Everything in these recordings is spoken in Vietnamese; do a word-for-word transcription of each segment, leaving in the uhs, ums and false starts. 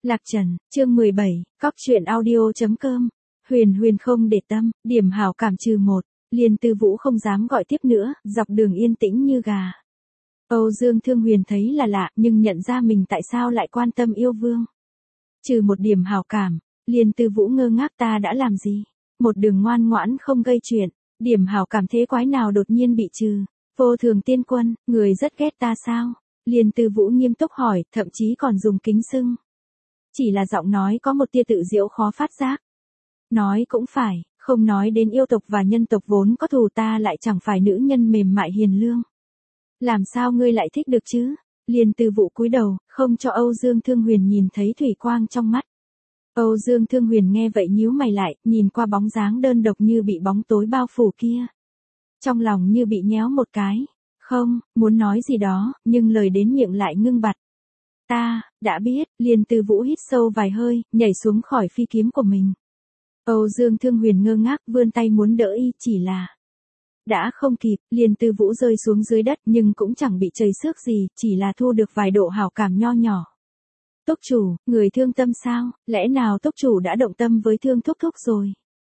Lạc Trần, chương mười bảy, cóc truyện audio chấm com. Huyền Huyền không để tâm, điểm hảo cảm trừ một, Liên Tư Vũ không dám gọi tiếp nữa, dọc đường yên tĩnh như gà. Âu Dương Thương Huyền thấy là lạ, nhưng nhận ra mình tại sao lại quan tâm yêu vương. Trừ một điểm hảo cảm, Liên Tư Vũ ngơ ngác, ta đã làm gì? Một đường ngoan ngoãn không gây chuyện, điểm hảo cảm thế quái nào đột nhiên bị trừ? Vô Thường Tiên Quân, người rất ghét ta sao? Liên Tư Vũ nghiêm túc hỏi, thậm chí còn dùng kính xưng. Chỉ là giọng nói có một tia tự giễu khó phát giác. Nói cũng phải, không nói đến yêu tộc và nhân tộc vốn có thù, ta lại chẳng phải nữ nhân mềm mại hiền lương. Làm sao ngươi lại thích được chứ? Liên Tư Vũ cúi đầu, không cho Âu Dương Thương Huyền nhìn thấy thủy quang trong mắt. Âu Dương Thương Huyền nghe vậy nhíu mày lại, nhìn qua bóng dáng đơn độc như bị bóng tối bao phủ kia. Trong lòng như bị nhéo một cái. Không, muốn nói gì đó, nhưng lời đến miệng lại ngưng bặt. Ta, đã biết, Liên Tư Vũ hít sâu vài hơi, nhảy xuống khỏi phi kiếm của mình. Âu Dương Thương Huyền ngơ ngác vươn tay muốn đỡ y, chỉ là đã không kịp, Liên Tư Vũ rơi xuống dưới đất nhưng cũng chẳng bị chảy xước gì, chỉ là thu được vài độ hảo cảm nho nhỏ. Túc chủ, người thương tâm sao, lẽ nào túc chủ đã động tâm với Thương Thúc Thúc rồi?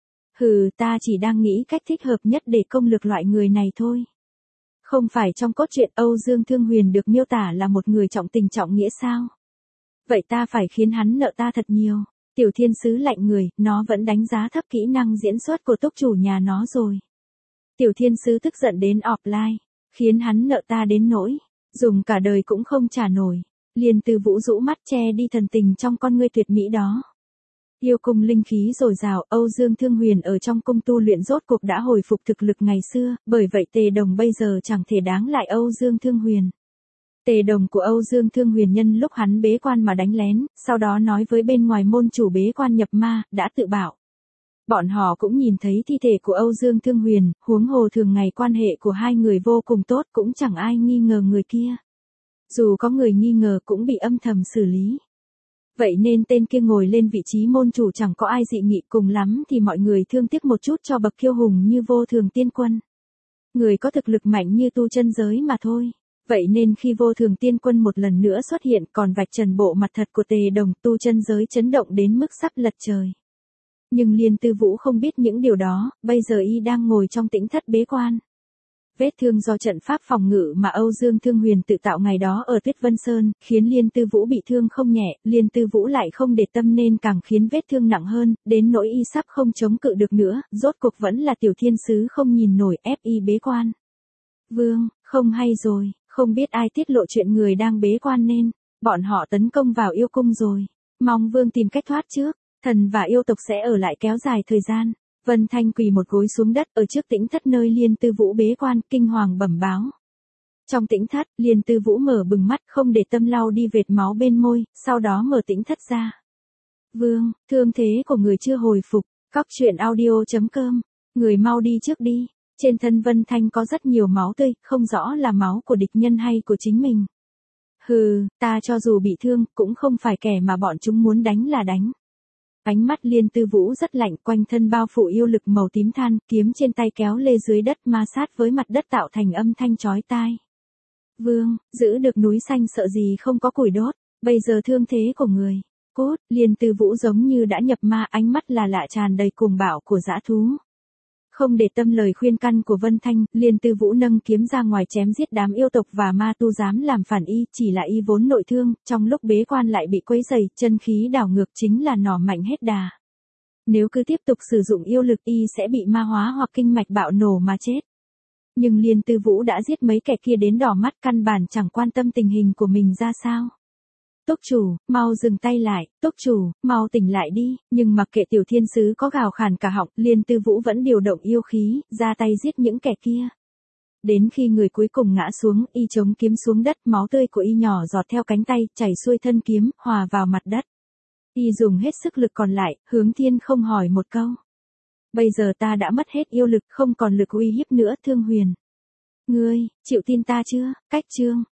Hừ, ta chỉ đang nghĩ cách thích hợp nhất để công lược loại người này thôi. Không phải trong cốt truyện Âu Dương Thương Huyền được miêu tả là một người trọng tình trọng nghĩa sao? Vậy ta phải khiến hắn nợ ta thật nhiều. Tiểu Thiên Sứ lạnh người, nó vẫn đánh giá thấp kỹ năng diễn xuất của túc chủ nhà nó rồi. Tiểu Thiên Sứ tức giận đến offline, khiến hắn nợ ta đến nỗi dùng cả đời cũng không trả nổi. Liên Tư Vũ rũ mắt che đi thần tình trong con ngươi tuyệt mỹ đó. Yêu cung linh khí dồi dào, Âu Dương Thương Huyền ở trong cung tu luyện rốt cuộc đã hồi phục thực lực ngày xưa, bởi vậy Tề Đồng bây giờ chẳng thể đáng lại Âu Dương Thương Huyền. Tề Đồng của Âu Dương Thương Huyền nhân lúc hắn bế quan mà đánh lén, sau đó nói với bên ngoài môn chủ bế quan nhập ma, đã tự bảo. Bọn họ cũng nhìn thấy thi thể của Âu Dương Thương Huyền, huống hồ thường ngày quan hệ của hai người vô cùng tốt, cũng chẳng ai nghi ngờ người kia. Dù có người nghi ngờ cũng bị âm thầm xử lý. Vậy nên tên kia ngồi lên vị trí môn chủ chẳng có ai dị nghị, cùng lắm thì mọi người thương tiếc một chút cho bậc kiêu hùng như Vô Thường Tiên Quân. Người có thực lực mạnh như tu chân giới mà thôi. Vậy nên khi Vô Thường Tiên Quân một lần nữa xuất hiện còn vạch trần bộ mặt thật của Tề Đồng, tu chân giới chấn động đến mức sắp lật trời. Nhưng Liên Tư Vũ không biết những điều đó, bây giờ y đang ngồi trong tĩnh thất bế quan. Vết thương do trận pháp phòng ngự mà Âu Dương Thương Huyền tự tạo ngày đó ở Tuyết Vân Sơn, khiến Liên Tư Vũ bị thương không nhẹ, Liên Tư Vũ lại không để tâm nên càng khiến vết thương nặng hơn, đến nỗi y sắp không chống cự được nữa, rốt cuộc vẫn là Tiểu Thiên Sứ không nhìn nổi ép y bế quan. Vương, không hay rồi, không biết ai tiết lộ chuyện người đang bế quan nên, bọn họ tấn công vào yêu cung rồi. Mong Vương tìm cách thoát trước, thần và yêu tộc sẽ ở lại kéo dài thời gian. Vân Thanh quỳ một gối xuống đất ở trước tĩnh thất nơi Liên Tư Vũ bế quan, kinh hoàng bẩm báo. Trong tĩnh thất, Liên Tư Vũ mở bừng mắt không để tâm lau đi vệt máu bên môi, sau đó mở tĩnh thất ra. Vương, thương thế của người chưa hồi phục, cóc truyện audio chấm com, người mau đi trước đi. Trên thân Vân Thanh có rất nhiều máu tươi, không rõ là máu của địch nhân hay của chính mình. Hừ, ta cho dù bị thương, cũng không phải kẻ mà bọn chúng muốn đánh là đánh. Ánh mắt Liên Tư Vũ rất lạnh, quanh thân bao phủ yêu lực màu tím than, kiếm trên tay kéo lê dưới đất ma sát với mặt đất tạo thành âm thanh chói tai. Vương, giữ được núi xanh sợ gì không có củi đốt, bây giờ thương thế của người. Cốt, Liên Tư Vũ giống như đã nhập ma, ánh mắt là lạ tràn đầy cuồng bạo của dã thú. Không để tâm lời khuyên căn của Vân Thanh, Liên Tư Vũ nâng kiếm ra ngoài chém giết đám yêu tộc và ma tu dám làm phản y, chỉ là y vốn nội thương, trong lúc bế quan lại bị quấy rầy, chân khí đảo ngược chính là nỏ mạnh hết đà. Nếu cứ tiếp tục sử dụng yêu lực y sẽ bị ma hóa hoặc kinh mạch bạo nổ mà chết. Nhưng Liên Tư Vũ đã giết mấy kẻ kia đến đỏ mắt, căn bản chẳng quan tâm tình hình của mình ra sao. Túc chủ, mau dừng tay lại, túc chủ, mau tỉnh lại đi, nhưng mặc kệ Tiểu Thiên Sứ có gào khàn cả họng, Liên Tư Vũ vẫn điều động yêu khí, ra tay giết những kẻ kia. Đến khi người cuối cùng ngã xuống, y chống kiếm xuống đất, máu tươi của y nhỏ giọt theo cánh tay, chảy xuôi thân kiếm, hòa vào mặt đất. Y dùng hết sức lực còn lại, hướng thiên không hỏi một câu. Bây giờ ta đã mất hết yêu lực, không còn lực uy hiếp nữa, Thương Huyền. Ngươi, chịu tin ta chưa? Cách chương.